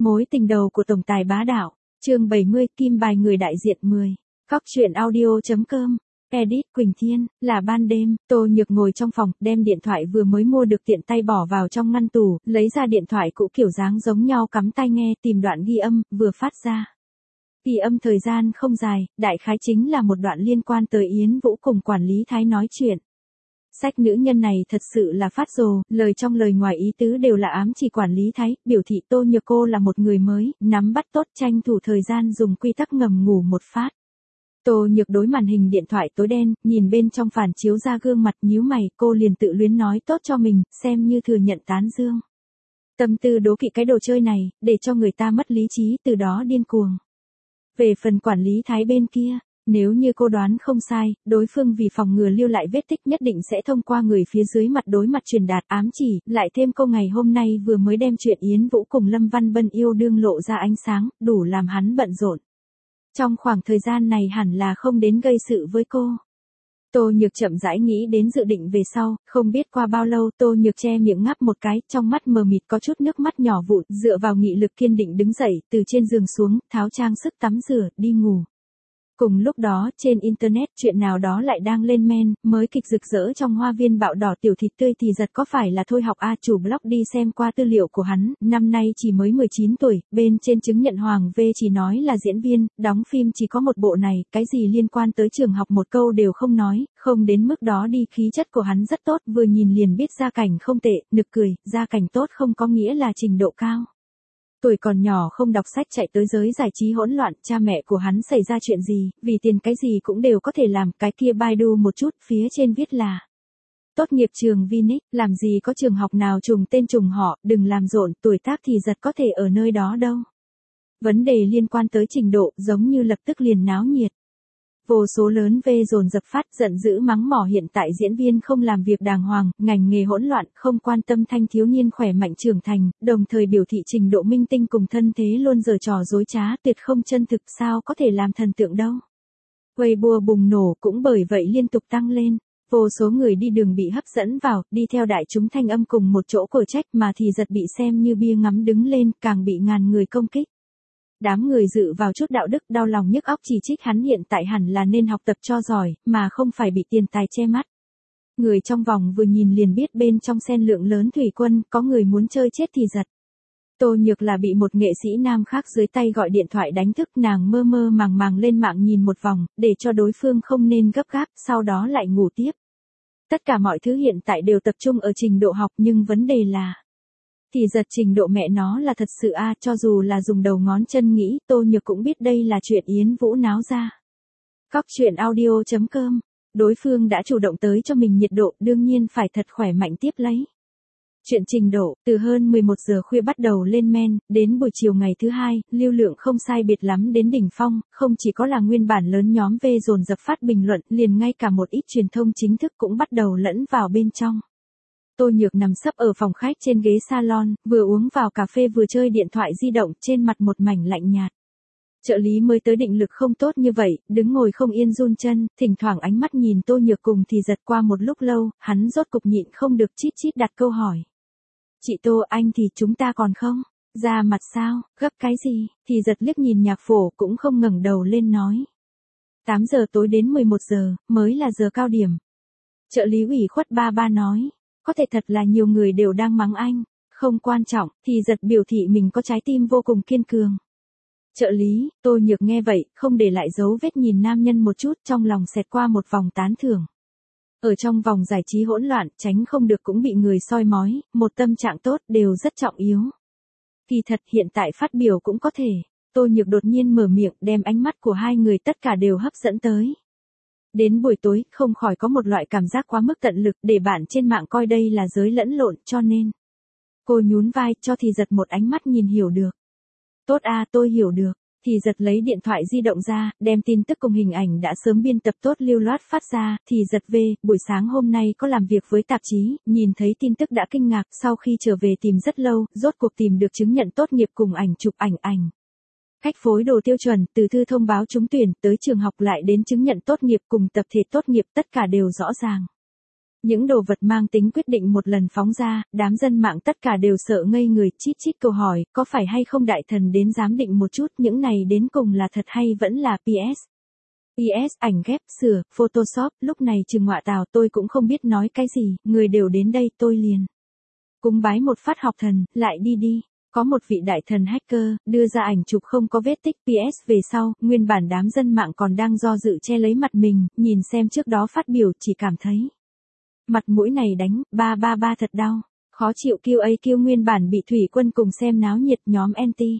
Mối tình đầu của tổng tài bá đạo, chương 70, kim bài người đại diện 10. Góc truyện audio.com. Edit Quỳnh Thiên, là ban đêm, Tô Nhược ngồi trong phòng, đem điện thoại vừa mới mua được tiện tay bỏ vào trong ngăn tủ, lấy ra điện thoại cũ kiểu dáng giống nhau cắm tai nghe, tìm đoạn ghi âm, vừa phát ra. Ghi âm thời gian không dài, đại khái chính là một đoạn liên quan tới Yến Vũ cùng quản lý Thái nói chuyện. Sách nữ nhân này thật sự là phát rồ, lời trong lời ngoài ý tứ đều là ám chỉ quản lý Thái, biểu thị Tô Nhược cô là một người mới, nắm bắt tốt tranh thủ thời gian dùng quy tắc ngầm ngủ một phát. Tô Nhược đối màn hình điện thoại tối đen, nhìn bên trong phản chiếu ra gương mặt nhíu mày, cô liền tự luyến nói tốt cho mình, xem như thừa nhận tán dương. Tâm tư đố kỵ cái đồ chơi này, để cho người ta mất lý trí, từ đó điên cuồng. Về phần quản lý Thái bên kia, nếu như cô đoán không sai, đối phương vì phòng ngừa lưu lại vết tích nhất định sẽ thông qua người phía dưới mặt đối mặt truyền đạt ám chỉ, lại thêm câu ngày hôm nay vừa mới đem chuyện Yến Vũ cùng Lâm Văn Bân yêu đương lộ ra ánh sáng, đủ làm hắn bận rộn. Trong khoảng thời gian này hẳn là không đến gây sự với cô. Tô Nhược chậm rãi nghĩ đến dự định về sau, không biết qua bao lâu Tô Nhược che miệng ngáp một cái, trong mắt mờ mịt có chút nước mắt nhỏ vụn, dựa vào nghị lực kiên định đứng dậy, từ trên giường xuống, tháo trang sức tắm rửa, đi ngủ. Cùng lúc đó, trên Internet chuyện nào đó lại đang lên men, mới kịch rực rỡ trong hoa viên bạo đỏ tiểu thịt tươi thì giật có phải là Thôi Học A chủ blog đi xem qua tư liệu của hắn, năm nay chỉ mới 19 tuổi, bên trên chứng nhận Hoàng V chỉ nói là diễn viên, đóng phim chỉ có một bộ này, cái gì liên quan tới trường học một câu đều không nói, không đến mức đó đi, khí chất của hắn rất tốt, vừa nhìn liền biết gia cảnh không tệ, nực cười, gia cảnh tốt không có nghĩa là trình độ cao. Tuổi còn nhỏ không đọc sách chạy tới giới giải trí hỗn loạn, cha mẹ của hắn xảy ra chuyện gì, vì tiền cái gì cũng đều có thể làm, cái kia Baidu một chút, phía trên viết là tốt nghiệp trường Vinic, làm gì có trường học nào trùng tên trùng họ, đừng làm rộn, tuổi tác thì giật có thể ở nơi đó đâu. Vấn đề liên quan tới trình độ, giống như lập tức liền náo nhiệt. Vô số lớn về dồn dập phát, giận dữ mắng mỏ hiện tại diễn viên không làm việc đàng hoàng, ngành nghề hỗn loạn, không quan tâm thanh thiếu niên khỏe mạnh trưởng thành, đồng thời biểu thị trình độ minh tinh cùng thân thế luôn giở trò dối trá, tuyệt không chân thực, sao có thể làm thần tượng đâu. Weibo bùng nổ cũng bởi vậy liên tục tăng lên. Vô số người đi đường bị hấp dẫn vào, đi theo đại chúng thanh âm cùng một chỗ cổ trách mà thì giật bị xem như bia ngắm đứng lên, càng bị ngàn người công kích. Đám người dự vào chút đạo đức đau lòng nhức óc chỉ trích hắn hiện tại hẳn là nên học tập cho giỏi, mà không phải bị tiền tài che mắt. Người trong vòng vừa nhìn liền biết bên trong xen lượng lớn thủy quân, có người muốn chơi chết thì giật. Tô Nhược là bị một nghệ sĩ nam khác dưới tay gọi điện thoại đánh thức, nàng mơ mơ màng màng lên mạng nhìn một vòng, để cho đối phương không nên gấp gáp, sau đó lại ngủ tiếp. Tất cả mọi thứ hiện tại đều tập trung ở trình độ học, nhưng vấn đề là thì giật trình độ mẹ nó là thật sự cho dù là dùng đầu ngón chân nghĩ, Tô Nhược cũng biết đây là chuyện Yến Vũ náo ra. Góc truyện audio.com. Đối phương đã chủ động tới cho mình nhiệt độ, đương nhiên phải thật khỏe mạnh tiếp lấy. Chuyện trình độ, từ hơn 11 giờ khuya bắt đầu lên men, đến buổi chiều ngày thứ hai, lưu lượng không sai biệt lắm đến đỉnh phong, không chỉ có là nguyên bản lớn nhóm V dồn dập phát bình luận, liền ngay cả một ít truyền thông chính thức cũng bắt đầu lẫn vào bên trong. Tô Nhược nằm sấp ở phòng khách trên ghế salon, vừa uống vào cà phê vừa chơi điện thoại di động, trên mặt một mảnh lạnh nhạt. Trợ lý mới tới định lực không tốt như vậy, đứng ngồi không yên run chân, thỉnh thoảng ánh mắt nhìn Tô Nhược cùng thì giật qua một lúc lâu, hắn rốt cục nhịn không được chít chít đặt câu hỏi. Chị Tô, anh thì chúng ta còn không? Ra mặt sao, gấp cái gì? Thì giật liếc nhìn nhạc phổ cũng không ngẩng đầu lên nói. 8 giờ tối đến 11 giờ, mới là giờ cao điểm. Trợ lý ủy khuất ba nói. Có thể thật là nhiều người đều đang mắng anh, không quan trọng, thì giật biểu thị mình có trái tim vô cùng kiên cường. Trợ lý, Tô Nhược nghe vậy, không để lại dấu vết nhìn nam nhân một chút, trong lòng xẹt qua một vòng tán thưởng. Ở trong vòng giải trí hỗn loạn, tránh không được cũng bị người soi mói, một tâm trạng tốt đều rất trọng yếu. Thì thật hiện tại phát biểu cũng có thể, Tô Nhược đột nhiên mở miệng đem ánh mắt của hai người tất cả đều hấp dẫn tới. Đến buổi tối, không khỏi có một loại cảm giác quá mức tận lực để bạn trên mạng coi đây là giới lẫn lộn, cho nên. Cô nhún vai cho thì giật một ánh mắt nhìn hiểu được. Tốt tôi hiểu được. Thì giật lấy điện thoại di động ra, đem tin tức cùng hình ảnh đã sớm biên tập tốt lưu loát phát ra, thì giật về, buổi sáng hôm nay có làm việc với tạp chí, nhìn thấy tin tức đã kinh ngạc, sau khi trở về tìm rất lâu, rốt cuộc tìm được chứng nhận tốt nghiệp cùng ảnh chụp ảnh. Cách phối đồ tiêu chuẩn, từ thư thông báo trúng tuyển, tới trường học lại đến chứng nhận tốt nghiệp cùng tập thể tốt nghiệp, tất cả đều rõ ràng. Những đồ vật mang tính quyết định một lần phóng ra, đám dân mạng tất cả đều sợ ngây người, chít chít câu hỏi, có phải hay không đại thần đến giám định một chút, những này đến cùng là thật hay vẫn là PS. PS ảnh ghép, sửa, Photoshop, lúc này trừng ngọa tào tôi cũng không biết nói cái gì, người đều đến đây tôi liền cúng bái một phát học thần, lại đi. Có một vị đại thần hacker, đưa ra ảnh chụp không có vết tích PS về sau, nguyên bản đám dân mạng còn đang do dự che lấy mặt mình, nhìn xem trước đó phát biểu chỉ cảm thấy. Mặt mũi này đánh, ba thật đau, khó chịu QAQ nguyên bản bị thủy quân cùng xem náo nhiệt nhóm anti.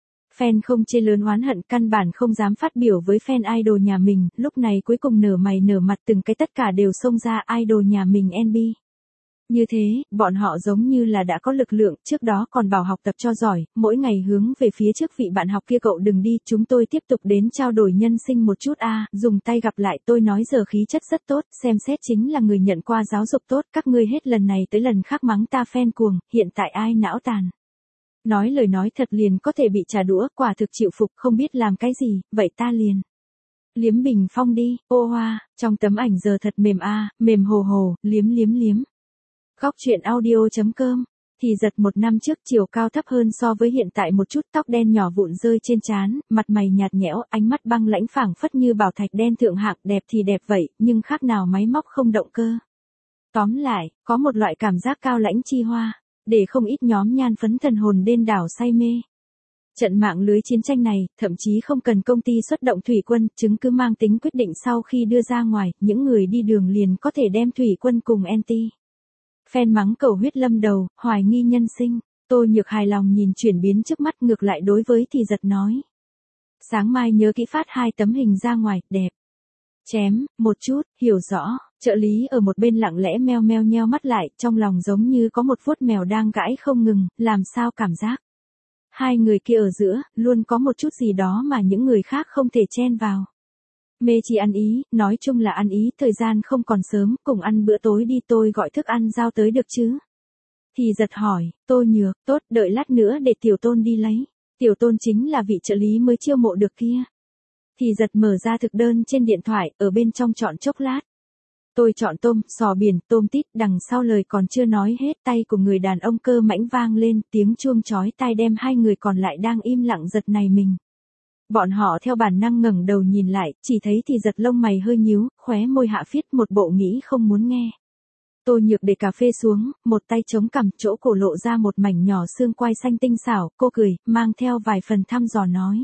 Fan không chê lớn oán hận căn bản không dám phát biểu với fan idol nhà mình, lúc này cuối cùng nở mày nở mặt từng cái tất cả đều xông ra idol nhà mình NB. Như thế, bọn họ giống như là đã có lực lượng, trước đó còn bảo học tập cho giỏi, mỗi ngày hướng về phía trước vị bạn học kia cậu đừng đi, chúng tôi tiếp tục đến trao đổi nhân sinh một chút dùng tay gặp lại tôi nói giờ khí chất rất tốt, xem xét chính là người nhận qua giáo dục tốt, các ngươi hết lần này tới lần khác mắng ta fan cuồng, hiện tại ai não tàn. Nói lời nói thật liền có thể bị trả đũa, quả thực chịu phục không biết làm cái gì, vậy ta liền. Liếm bình phong đi, ô hoa, trong tấm ảnh giờ thật mềm mềm hồ hồ, liếm. Góc chuyện audio.com, thì giật một năm trước chiều cao thấp hơn so với hiện tại một chút tóc đen nhỏ vụn rơi trên trán, mặt mày nhạt nhẽo, ánh mắt băng lãnh phảng phất như bảo thạch đen thượng hạng đẹp thì đẹp vậy, nhưng khác nào máy móc không động cơ. Tóm lại, có một loại cảm giác cao lãnh chi hoa, để không ít nhóm nhan phấn thần hồn điên đảo say mê. Trận mạng lưới chiến tranh này, thậm chí không cần công ty xuất động thủy quân, chứng cứ mang tính quyết định sau khi đưa ra ngoài, những người đi đường liền có thể đem thủy quân cùng anti. Fan mắng cầu huyết lâm đầu, hoài nghi nhân sinh, tôi nhược hài lòng nhìn chuyển biến trước mắt ngược lại đối với thì giật nói. Sáng mai nhớ kỹ phát 2 tấm hình ra ngoài, đẹp. Chém, một chút, hiểu rõ, trợ lý ở một bên lặng lẽ meo meo nheo mắt lại, trong lòng giống như có một vuốt mèo đang gãi không ngừng, làm sao cảm giác. Hai người kia ở giữa, luôn có một chút gì đó mà những người khác không thể chen vào. Mê chi ăn ý, nói chung là ăn ý, thời gian không còn sớm, cùng ăn bữa tối đi tôi gọi thức ăn giao tới được chứ. Thì giật hỏi, tôi nhược, tốt, đợi lát nữa để tiểu tôn đi lấy. Tiểu tôn chính là vị trợ lý mới chiêu mộ được kia. Thì giật mở ra thực đơn trên điện thoại, ở bên trong chọn chốc lát. Tôi chọn tôm, sò biển, tôm tít, đằng sau lời còn chưa nói hết tay của người đàn ông cơ mãnh vang lên, tiếng chuông chói tai đem hai người còn lại đang im lặng giật này mình. Bọn họ theo bản năng ngẩng đầu nhìn lại, chỉ thấy thì giật lông mày hơi nhíu, khóe môi hạ phiết một bộ nghĩ không muốn nghe. Tô Nhược để cà phê xuống, một tay chống cằm, chỗ cổ lộ ra một mảnh nhỏ xương quai xanh tinh xảo, cô cười, mang theo vài phần thăm dò nói.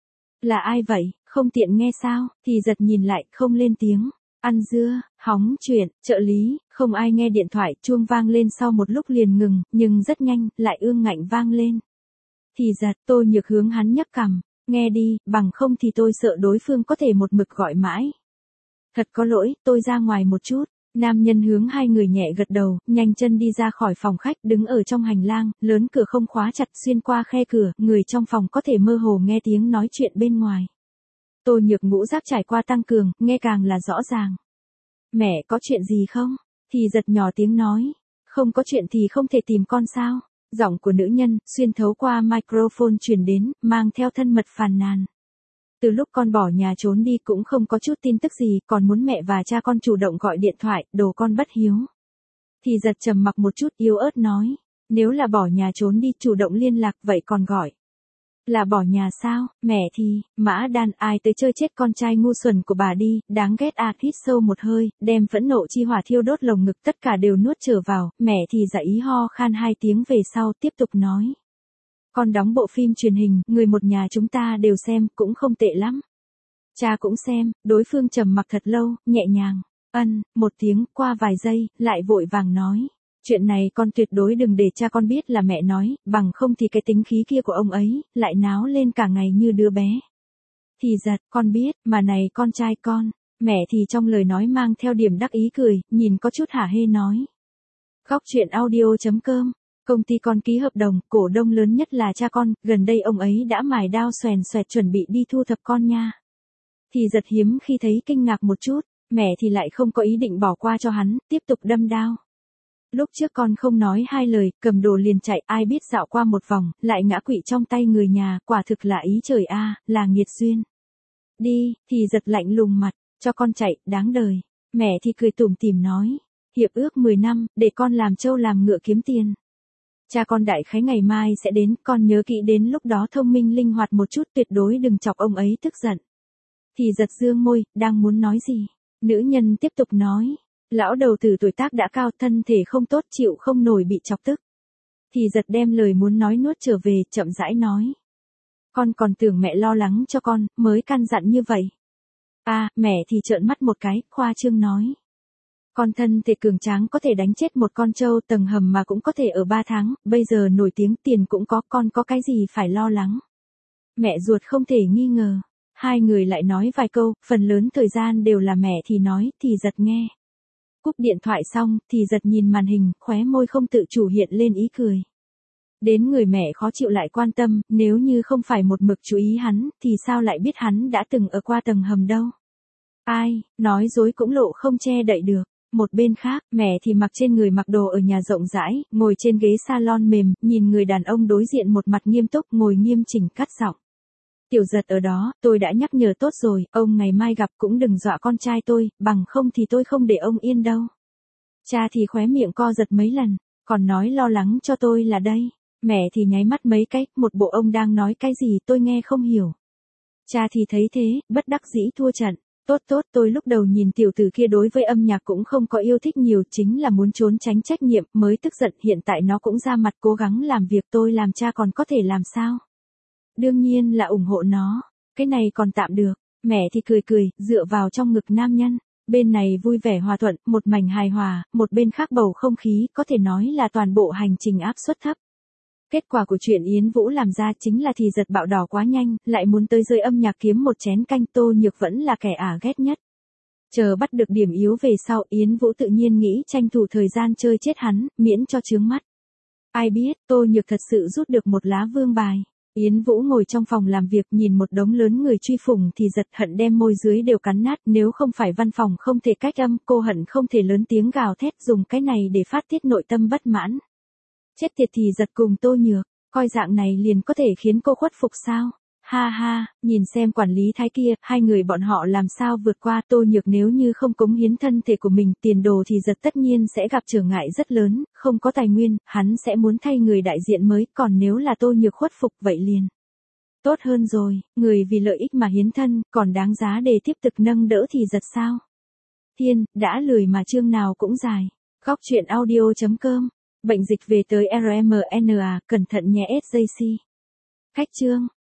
Là ai vậy, không tiện nghe sao, thì giật nhìn lại, không lên tiếng. Ăn dưa, hóng chuyện, trợ lý, không ai nghe điện thoại, chuông vang lên sau một lúc liền ngừng, nhưng rất nhanh, lại ương ngạnh vang lên. Thì giật, Tô Nhược hướng hắn nhấc cằm, nghe đi, bằng không thì tôi sợ đối phương có thể một mực gọi mãi. Thật có lỗi, tôi ra ngoài một chút. Nam nhân hướng hai người nhẹ gật đầu, nhanh chân đi ra khỏi phòng khách, đứng ở trong hành lang, lớn cửa không khóa chặt, xuyên qua khe cửa, người trong phòng có thể mơ hồ nghe tiếng nói chuyện bên ngoài. Tô Nhược ngũ giác trải qua tăng cường, nghe càng là rõ ràng. Mẹ có chuyện gì không? Thì giật nhỏ tiếng nói. Không có chuyện thì không thể tìm con sao? Giọng của nữ nhân, xuyên thấu qua microphone truyền đến, mang theo thân mật phàn nàn. Từ lúc con bỏ nhà trốn đi cũng không có chút tin tức gì, còn muốn mẹ và cha con chủ động gọi điện thoại, đồ con bất hiếu. Thì giật trầm mặc một chút yếu ớt nói. Nếu là bỏ nhà trốn đi chủ động liên lạc vậy còn gọi. Là bỏ nhà sao, mẹ thì, mã đàn ai tới chơi chết con trai ngu xuẩn của bà đi, đáng ghét hít sâu một hơi, đem phẫn nộ chi hỏa thiêu đốt lồng ngực tất cả đều nuốt trở vào, mẹ thì giả ý ho khan 2 tiếng về sau tiếp tục nói. Con đóng bộ phim truyền hình, người một nhà chúng ta đều xem, cũng không tệ lắm. Cha cũng xem, đối phương trầm mặc thật lâu, nhẹ nhàng, một tiếng, qua vài giây, lại vội vàng nói. Chuyện này con tuyệt đối đừng để cha con biết là mẹ nói, bằng không thì cái tính khí kia của ông ấy, lại náo lên cả ngày như đứa bé. Thì giật, con biết, mà này con trai con, mẹ thì trong lời nói mang theo điểm đắc ý cười, nhìn có chút hả hê nói. Góc chuyện audio.com, công ty con ký hợp đồng, cổ đông lớn nhất là cha con, gần đây ông ấy đã mài đao xoèn xoẹt chuẩn bị đi thu thập con nha. Thì giật hiếm khi thấy kinh ngạc một chút, mẹ thì lại không có ý định bỏ qua cho hắn, tiếp tục đâm đao. Lúc trước con không nói hai lời, cầm đồ liền chạy, ai biết dạo qua một vòng, lại ngã quỵ trong tay người nhà, quả thực là ý trời là nghiệt duyên. Đi, thì giật lạnh lùng mặt, cho con chạy, đáng đời. Mẹ thì cười tủm tỉm nói. hiệp ước 10 năm, để con làm trâu làm ngựa kiếm tiền. Cha con đại khái ngày mai sẽ đến, con nhớ kỹ đến lúc đó thông minh linh hoạt một chút, tuyệt đối đừng chọc ông ấy tức giận. Thì giật dương môi, đang muốn nói gì. Nữ nhân tiếp tục nói, lão đầu tử tuổi tác đã cao, thân thể không tốt, chịu không nổi bị chọc tức. Thì giật đem lời muốn nói nuốt trở về, chậm rãi nói. Con còn tưởng mẹ lo lắng cho con, mới căn dặn như vậy. À, mẹ thì trợn mắt một cái, khoa trương nói. Con thân thể cường tráng có thể đánh chết một con trâu, tầng hầm mà cũng có thể ở 3 tháng, bây giờ nổi tiếng, tiền cũng có, con có cái gì phải lo lắng. Mẹ ruột không thể nghi ngờ. Hai người lại nói vài câu, phần lớn thời gian đều là mẹ thì nói, thì giật nghe. Cúp điện thoại xong, thì giật nhìn màn hình, khóe môi không tự chủ hiện lên ý cười. Đến người mẹ khó chịu lại quan tâm, nếu như không phải một mực chú ý hắn, thì sao lại biết hắn đã từng ở qua tầng hầm đâu. Ai, nói dối cũng lộ không che đậy được. Một bên khác, mẹ thì mặc trên người mặc đồ ở nhà rộng rãi, ngồi trên ghế salon mềm, nhìn người đàn ông đối diện một mặt nghiêm túc, ngồi nghiêm chỉnh cắt giọng. Tiểu giật ở đó, tôi đã nhắc nhở tốt rồi, ông ngày mai gặp cũng đừng dọa con trai tôi, bằng không thì tôi không để ông yên đâu. Cha thì khóe miệng co giật mấy lần, còn nói lo lắng cho tôi là đây. Mẹ thì nháy mắt mấy cái, một bộ ông đang nói cái gì tôi nghe không hiểu. Cha thì thấy thế, bất đắc dĩ thua trận. Tốt, tôi lúc đầu nhìn tiểu tử kia đối với âm nhạc cũng không có yêu thích nhiều, chính là muốn trốn tránh trách nhiệm, mới tức giận, hiện tại nó cũng ra mặt cố gắng làm việc, tôi làm cha còn có thể làm sao? Đương nhiên là ủng hộ nó, cái này còn tạm được. Mẹ thì cười, dựa vào trong ngực nam nhân, bên này vui vẻ hòa thuận, một mảnh hài hòa, một bên khác bầu không khí, có thể nói là toàn bộ hành trình áp suất thấp. Kết quả của chuyện Yến Vũ làm ra chính là thì giật bạo đỏ quá nhanh, lại muốn tới rơi âm nhạc kiếm một chén canh, Tô Nhược vẫn là kẻ ghét nhất. Chờ bắt được điểm yếu về sau, Yến Vũ tự nhiên nghĩ tranh thủ thời gian chơi chết hắn, miễn cho chướng mắt. Ai biết, Tô Nhược thật sự rút được một lá vương bài. Yến Vũ ngồi trong phòng làm việc nhìn một đống lớn người truy phủng thì giật hận đem môi dưới đều cắn nát, nếu không phải văn phòng không thể cách âm, cô hận không thể lớn tiếng gào thét dùng cái này để phát tiết nội tâm bất mãn. Chết tiệt thì giật cùng Tô Nhược, coi dạng này liền có thể khiến cô khuất phục sao? Ha ha, nhìn xem quản lý thái kia, hai người bọn họ làm sao vượt qua. Tô Nhược nếu như không cống hiến thân thể của mình, tiền đồ thì giật tất nhiên sẽ gặp trở ngại rất lớn, không có tài nguyên, hắn sẽ muốn thay người đại diện mới, còn nếu là Tô Nhược khuất phục vậy liền tốt hơn rồi, người vì lợi ích mà hiến thân, còn đáng giá để tiếp tục nâng đỡ thì giật sao? Thiên, đã lười mà chương nào cũng dài. Góc truyện audio.com. Bệnh dịch về tới RMNA, cẩn thận nhé SJC. Khách chương.